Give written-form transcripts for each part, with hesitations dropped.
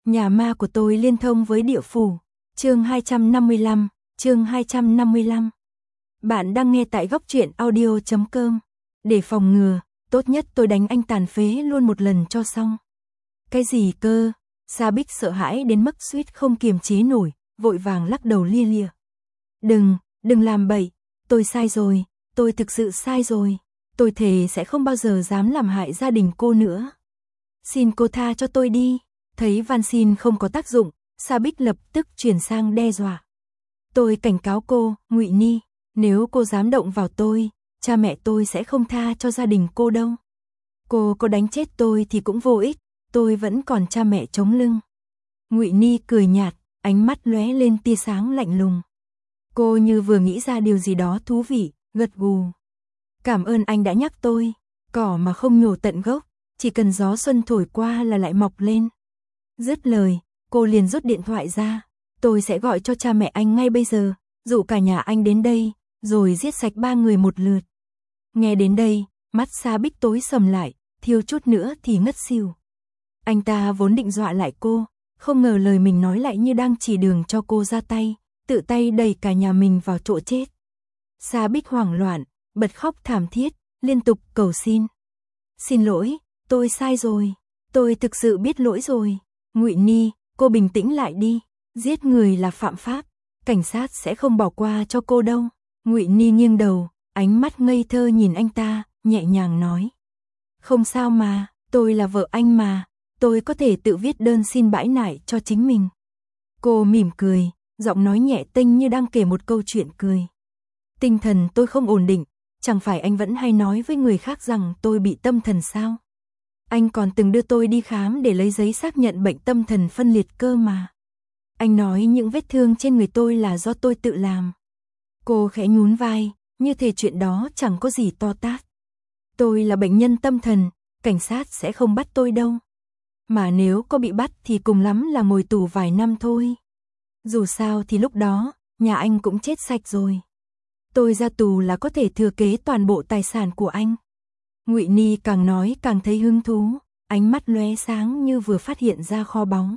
Nhà ma của tôi liên thông với địa phủ. Chương 255, chương 255. Bạn đang nghe tại góc truyện audio.com. Để phòng ngừa, tốt nhất tôi đánh anh tàn phế luôn một lần cho xong. Cái gì cơ? Sa Bích sợ hãi đến mức suýt không kiềm chế nổi, vội vàng lắc đầu lia lịa. Đừng làm bậy, tôi sai rồi, tôi thực sự sai rồi. Tôi thề sẽ không bao giờ dám làm hại gia đình cô nữa. Xin cô tha cho tôi đi. Thấy van xin không có tác dụng, Sa Bích lập tức chuyển sang đe dọa. Tôi cảnh cáo cô, Ngụy Ni, nếu cô dám động vào tôi, cha mẹ tôi sẽ không tha cho gia đình cô đâu. Cô có đánh chết tôi thì cũng vô ích, tôi vẫn còn cha mẹ chống lưng. Ngụy Ni cười nhạt, ánh mắt lóe lên tia sáng lạnh lùng. Cô như vừa nghĩ ra điều gì đó thú vị, gật gù. Cảm ơn anh đã nhắc tôi, cỏ mà không nhổ tận gốc, chỉ cần gió xuân thổi qua là lại mọc lên. Dứt lời, cô liền rút điện thoại ra. Tôi sẽ gọi cho cha mẹ anh ngay bây giờ, dụ cả nhà anh đến đây, rồi giết sạch 3 người một lượt. Nghe đến đây, mắt Sa Bích tối sầm lại, thiếu chút nữa thì ngất xỉu. Anh ta vốn định dọa lại cô, không ngờ lời mình nói lại như đang chỉ đường cho cô ra tay, tự tay đẩy cả nhà mình vào chỗ chết. Sa Bích hoảng loạn, bật khóc thảm thiết, liên tục cầu xin. Xin lỗi, tôi sai rồi, tôi thực sự biết lỗi rồi. Ngụy Ni, cô bình tĩnh lại đi, giết người là phạm pháp, cảnh sát sẽ không bỏ qua cho cô đâu. Ngụy Ni nghiêng đầu, ánh mắt ngây thơ nhìn anh ta, nhẹ nhàng nói. Không sao mà, tôi là vợ anh mà, tôi có thể tự viết đơn xin bãi nại cho chính mình. Cô mỉm cười, giọng nói nhẹ tênh như đang kể một câu chuyện cười. Tinh thần tôi không ổn định, chẳng phải anh vẫn hay nói với người khác rằng tôi bị tâm thần sao? Anh còn từng đưa tôi đi khám để lấy giấy xác nhận bệnh tâm thần phân liệt cơ mà. Anh nói những vết thương trên người tôi là do tôi tự làm. Cô khẽ nhún vai, như thể chuyện đó chẳng có gì to tát. Tôi là bệnh nhân tâm thần, cảnh sát sẽ không bắt tôi đâu. Mà nếu có bị bắt thì cùng lắm là ngồi tù vài năm thôi. Dù sao thì lúc đó, nhà anh cũng chết sạch rồi. Tôi ra tù là có thể thừa kế toàn bộ tài sản của anh. Ngụy Ni càng nói càng thấy hứng thú, ánh mắt lóe sáng như vừa phát hiện ra kho báu.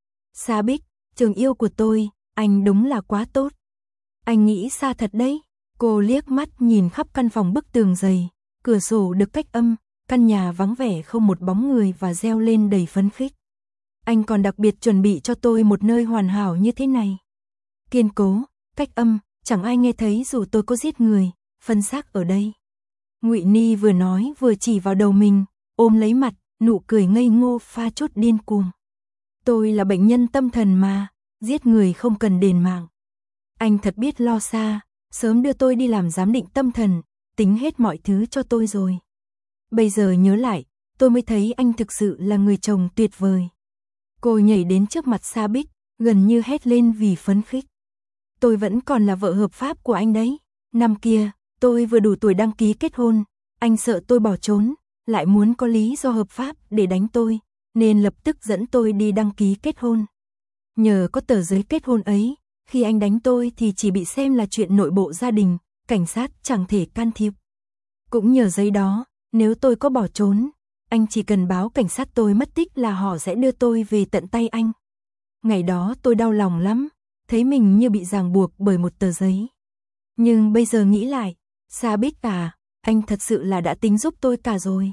Sa Bích, trường yêu của tôi, anh đúng là quá tốt. Anh nghĩ xa thật đấy. Cô liếc mắt nhìn khắp căn phòng bức tường dày, cửa sổ được cách âm, căn nhà vắng vẻ không một bóng người và reo lên đầy phấn khích. Anh còn đặc biệt chuẩn bị cho tôi một nơi hoàn hảo như thế này. Kiên cố, cách âm, chẳng ai nghe thấy dù tôi có giết người, phân xác ở đây. Ngụy Ni vừa nói vừa chỉ vào đầu mình, ôm lấy mặt, nụ cười ngây ngô pha chút điên cuồng. Tôi là bệnh nhân tâm thần mà, giết người không cần đền mạng. Anh thật biết lo xa, sớm đưa tôi đi làm giám định tâm thần, tính hết mọi thứ cho tôi rồi. Bây giờ nhớ lại, tôi mới thấy anh thực sự là người chồng tuyệt vời. Cô nhảy đến trước mặt Sa Bích, gần như hét lên vì phấn khích. Tôi vẫn còn là vợ hợp pháp của anh đấy. Năm kia, tôi vừa đủ tuổi đăng ký kết hôn, anh sợ tôi bỏ trốn, lại muốn có lý do hợp pháp để đánh tôi, nên lập tức dẫn tôi đi đăng ký kết hôn. Nhờ có tờ giấy kết hôn ấy, khi anh đánh tôi thì chỉ bị xem là chuyện nội bộ gia đình, cảnh sát chẳng thể can thiệp. Cũng nhờ giấy đó, nếu tôi có bỏ trốn, anh chỉ cần báo cảnh sát tôi mất tích là họ sẽ đưa tôi về tận tay anh. Ngày đó tôi đau lòng lắm, thấy mình như bị ràng buộc bởi một tờ giấy. Nhưng bây giờ nghĩ lại, Sa Bích à, anh thật sự là đã tính giúp tôi cả rồi.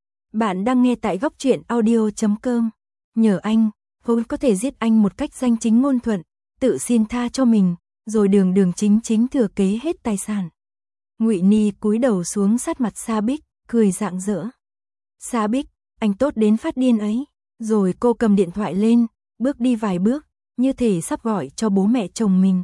Bạn đang nghe tại góc truyện audio.com. Nhờ anh, tôi có thể giết anh một cách danh chính ngôn thuận, tự xin tha cho mình, rồi đường chính chính thừa kế hết tài sản. Ngụy Ni cúi đầu xuống sát mặt Sa Bích, cười rạng rỡ. Sa Bích, anh tốt đến phát điên ấy. Rồi cô cầm điện thoại lên, bước đi vài bước, như thể sắp gọi cho bố mẹ chồng mình.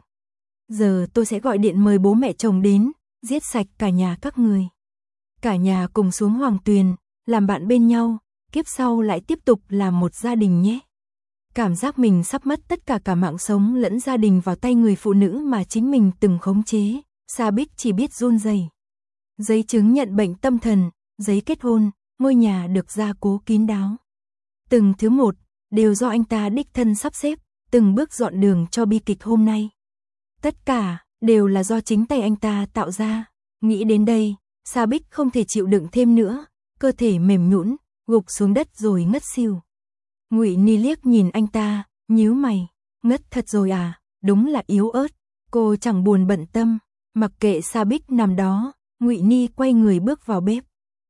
Giờ tôi sẽ gọi điện mời bố mẹ chồng đến, giết sạch cả nhà các người. Cả nhà cùng xuống Hoàng Tuyền, làm bạn bên nhau, kiếp sau lại tiếp tục làm một gia đình nhé. Cảm giác mình sắp mất tất cả mạng sống lẫn gia đình vào tay người phụ nữ mà chính mình từng khống chế, Sa Bích chỉ biết run rẩy. Giấy chứng nhận bệnh tâm thần, giấy kết hôn, ngôi nhà được gia cố kín đáo. Từng thứ một, đều do anh ta đích thân sắp xếp, từng bước dọn đường cho bi kịch hôm nay. Tất cả, đều là do chính tay anh ta tạo ra. Nghĩ đến đây, Sa Bích không thể chịu đựng thêm nữa, cơ thể mềm nhũn, gục xuống đất rồi ngất xỉu. Ngụy Ni liếc nhìn anh ta, nhíu mày, ngất thật rồi à, đúng là yếu ớt. Cô chẳng buồn bận tâm, mặc kệ Sa Bích nằm đó, Ngụy Ni quay người bước vào bếp.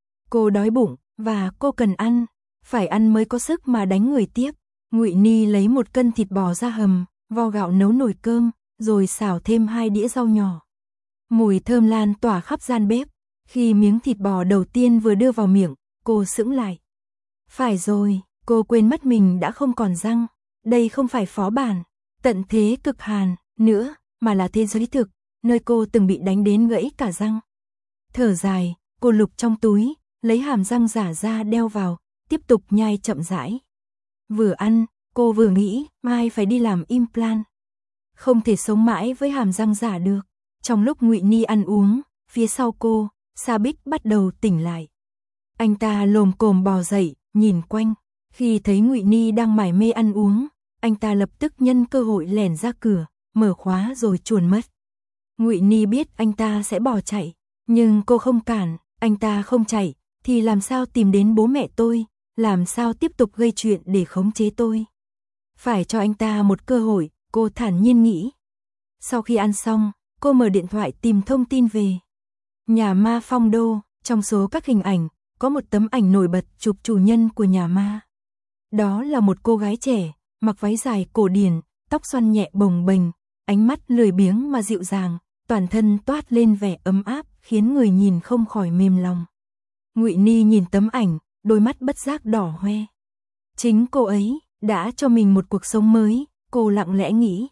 Cô đói bụng và cô cần ăn, phải ăn mới có sức mà đánh người tiếp. Ngụy Ni lấy 1 cân thịt bò ra hầm, vo gạo nấu nồi cơm, rồi xào thêm 2 đĩa rau nhỏ. Mùi thơm lan tỏa khắp gian bếp. Khi miếng thịt bò đầu tiên vừa đưa vào miệng, cô sững lại. Phải rồi, cô quên mất mình đã không còn răng. Đây không phải phó bản, tận thế cực hàn nữa, mà là thế giới thực, nơi cô từng bị đánh đến gãy cả răng. Thở dài, cô lục trong túi, lấy hàm răng giả ra đeo vào, tiếp tục nhai chậm rãi. Vừa ăn, cô vừa nghĩ, mai phải đi làm implant. Không thể sống mãi với hàm răng giả được. Trong lúc Ngụy Ni ăn uống, phía sau cô, Sa Bích bắt đầu tỉnh lại. Anh ta lồm cồm bò dậy, nhìn quanh. Khi thấy Ngụy Ni đang mải mê ăn uống, anh ta lập tức nhân cơ hội lẻn ra cửa, mở khóa rồi chuồn mất. Ngụy Ni biết anh ta sẽ bỏ chạy, nhưng cô không cản. Anh ta không chạy, thì làm sao tìm đến bố mẹ tôi, làm sao tiếp tục gây chuyện để khống chế tôi. Phải cho anh ta một cơ hội, cô thản nhiên nghĩ. Sau khi ăn xong, cô mở điện thoại tìm thông tin về nhà ma Phong Đô. Trong số các hình ảnh, có một tấm ảnh nổi bật chụp chủ nhân của nhà ma. Đó là một cô gái trẻ, mặc váy dài cổ điển, tóc xoăn nhẹ bồng bềnh, ánh mắt lười biếng mà dịu dàng, toàn thân toát lên vẻ ấm áp, khiến người nhìn không khỏi mềm lòng. Ngụy Ni nhìn tấm ảnh, đôi mắt bất giác đỏ hoe. Chính cô ấy đã cho mình một cuộc sống mới, cô lặng lẽ nghĩ.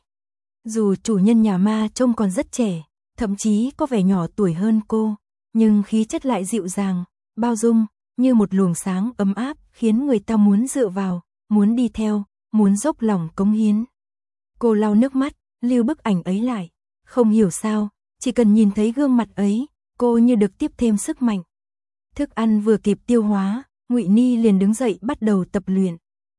Dù chủ nhân nhà ma trông còn rất trẻ, thậm chí có vẻ nhỏ tuổi hơn cô, nhưng khí chất lại dịu dàng, bao dung, như một luồng sáng ấm áp, khiến người ta muốn dựa vào, muốn đi theo, muốn dốc lòng cống hiến. Cô lau nước mắt, lưu bức ảnh ấy lại. Không hiểu sao, chỉ cần nhìn thấy gương mặt ấy, cô như được tiếp thêm sức mạnh. Thức ăn vừa kịp tiêu hóa, Ngụy Ni liền đứng dậy bắt đầu tập luyện.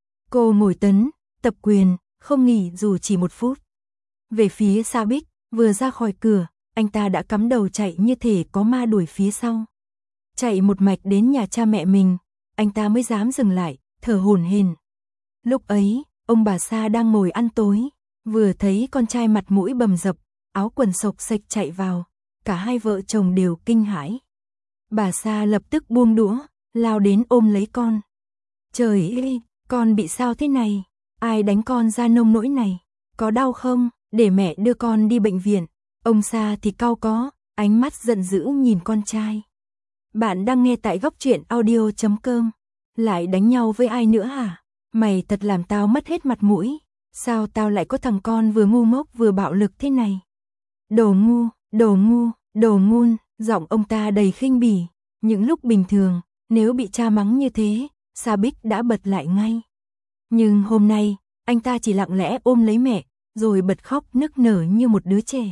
Cô ngồi tấn, tập quyền, không nghỉ dù chỉ 1 phút. Về phía Sa Bích, vừa ra khỏi cửa, anh ta đã cắm đầu chạy như thể có ma đuổi phía sau. Chạy một mạch đến nhà cha mẹ mình, anh ta mới dám dừng lại, thở hổn hển. Lúc ấy, ông bà Sa đang ngồi ăn tối, vừa thấy con trai mặt mũi bầm dập, áo quần xộc xệch chạy vào, cả hai vợ chồng đều kinh hãi. Bà Sa lập tức buông đũa, lao đến ôm lấy con. Trời ơi, con bị sao thế này? Ai đánh con ra nông nỗi này? Có đau không? Để mẹ đưa con đi bệnh viện. Ông Sa thì cau có, ánh mắt giận dữ nhìn con trai. Bạn đang nghe tại góc truyện audio.com. Lại đánh nhau với ai nữa hả? Mày thật làm tao mất hết mặt mũi. Sao tao lại có thằng con vừa ngu ngốc vừa bạo lực thế này? Đồ ngu, đồ ngu, đồ ngun, giọng ông ta đầy khinh bỉ. Những lúc bình thường, nếu bị cha mắng như thế, Sa Bích đã bật lại ngay. Nhưng hôm nay, anh ta chỉ lặng lẽ ôm lấy mẹ, rồi bật khóc nức nở như một đứa trẻ.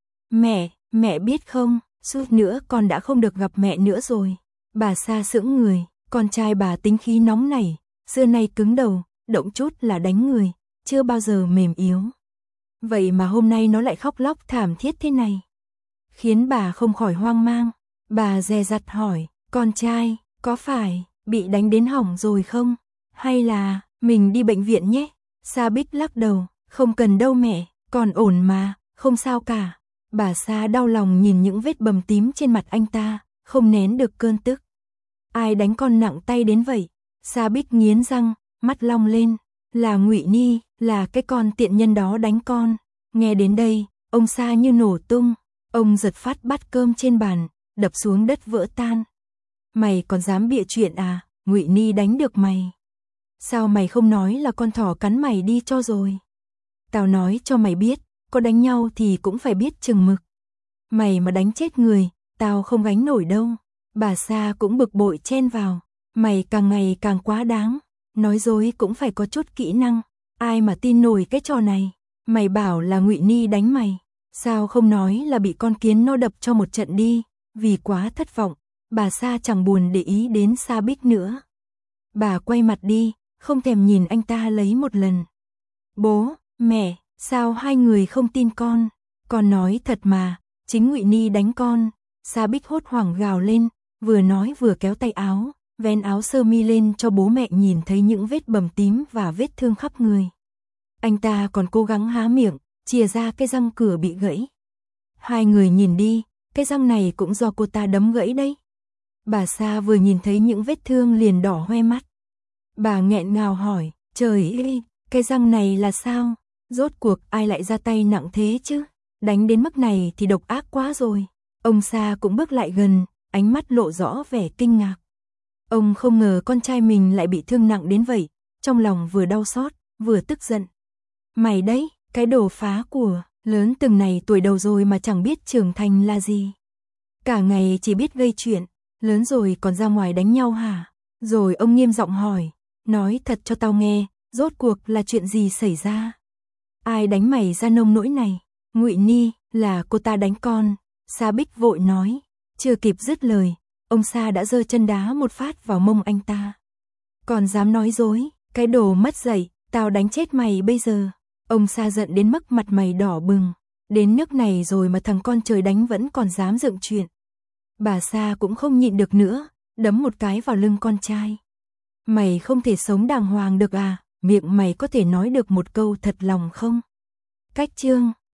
Mẹ biết không, suốt nữa con đã không được gặp mẹ nữa rồi. Bà Sa sững người, con trai bà tính khí nóng nảy, xưa nay cứng đầu, động chút là đánh người, chưa bao giờ mềm yếu. Vậy mà hôm nay nó lại khóc lóc thảm thiết thế này, khiến bà không khỏi hoang mang. Bà dè dặt hỏi, con trai, có phải bị đánh đến hỏng rồi không? Hay là mình đi bệnh viện nhé? Sa Bích lắc đầu, không cần đâu mẹ, còn ổn mà, không sao cả. Bà Sa đau lòng nhìn những vết bầm tím trên mặt anh ta, không nén được cơn tức. Ai đánh con nặng tay đến vậy? Sa Bích nghiến răng, mắt long lên. Là Ngụy Ni, là cái con tiện nhân đó đánh con. Nghe đến đây, ông Sa như nổ tung. Ông giật phát bát cơm trên bàn, đập xuống đất vỡ tan. Mày còn dám bịa chuyện à? Ngụy Ni đánh được mày. Sao mày không nói là con thỏ cắn mày đi cho rồi? Tao nói cho mày biết, có đánh nhau thì cũng phải biết chừng mực. Mày mà đánh chết người, tao không gánh nổi đâu. Bà Sa cũng bực bội chen vào. Mày càng ngày càng quá đáng. Nói dối cũng phải có chút kỹ năng. Ai mà tin nổi cái trò này? Mày bảo là Ngụy Ni đánh mày. Sao không nói là bị con kiến nó đập cho một trận đi? Vì quá thất vọng, bà Sa chẳng buồn để ý đến Sa Bích nữa. Bà quay mặt đi, không thèm nhìn anh ta lấy một lần. Bố, mẹ, sao hai người không tin con? Con nói thật mà, chính Ngụy Ni đánh con. Sa Bích hốt hoảng gào lên, vừa nói vừa kéo tay áo, vén áo sơ mi lên cho bố mẹ nhìn thấy những vết bầm tím và vết thương khắp người. Anh ta còn cố gắng há miệng, chìa ra cái răng cửa bị gãy. Hai người nhìn đi, cái răng này cũng do cô ta đấm gãy đấy. Bà Sa vừa nhìn thấy những vết thương liền đỏ hoe mắt. Bà nghẹn ngào hỏi, trời ơi, cái răng này là sao? Rốt cuộc ai lại ra tay nặng thế chứ? Đánh đến mức này thì độc ác quá rồi. Ông Sa cũng bước lại gần, ánh mắt lộ rõ vẻ kinh ngạc. Ông không ngờ con trai mình lại bị thương nặng đến vậy, trong lòng vừa đau xót, vừa tức giận. Mày đấy, cái đồ phá của, lớn từng này tuổi đầu rồi mà chẳng biết trưởng thành là gì. Cả ngày chỉ biết gây chuyện, lớn rồi còn ra ngoài đánh nhau hả? Rồi ông nghiêm giọng hỏi, nói thật cho tao nghe, rốt cuộc là chuyện gì xảy ra? Ai đánh mày ra nông nỗi này? Ngụy Ni, là cô ta đánh con. Sa Bích vội nói, chưa kịp dứt lời, ông Sa đã giơ chân đá một phát vào mông anh ta. Còn dám nói dối, cái đồ mất dạy, tao đánh chết mày bây giờ. Ông Sa giận đến mức mặt mày đỏ bừng, đến nước này rồi mà thằng con trời đánh vẫn còn dám dựng chuyện. Bà Sa cũng không nhịn được nữa, đấm một cái vào lưng con trai. Mày không thể sống đàng hoàng được à, miệng mày có thể nói được một câu thật lòng không? Cách chương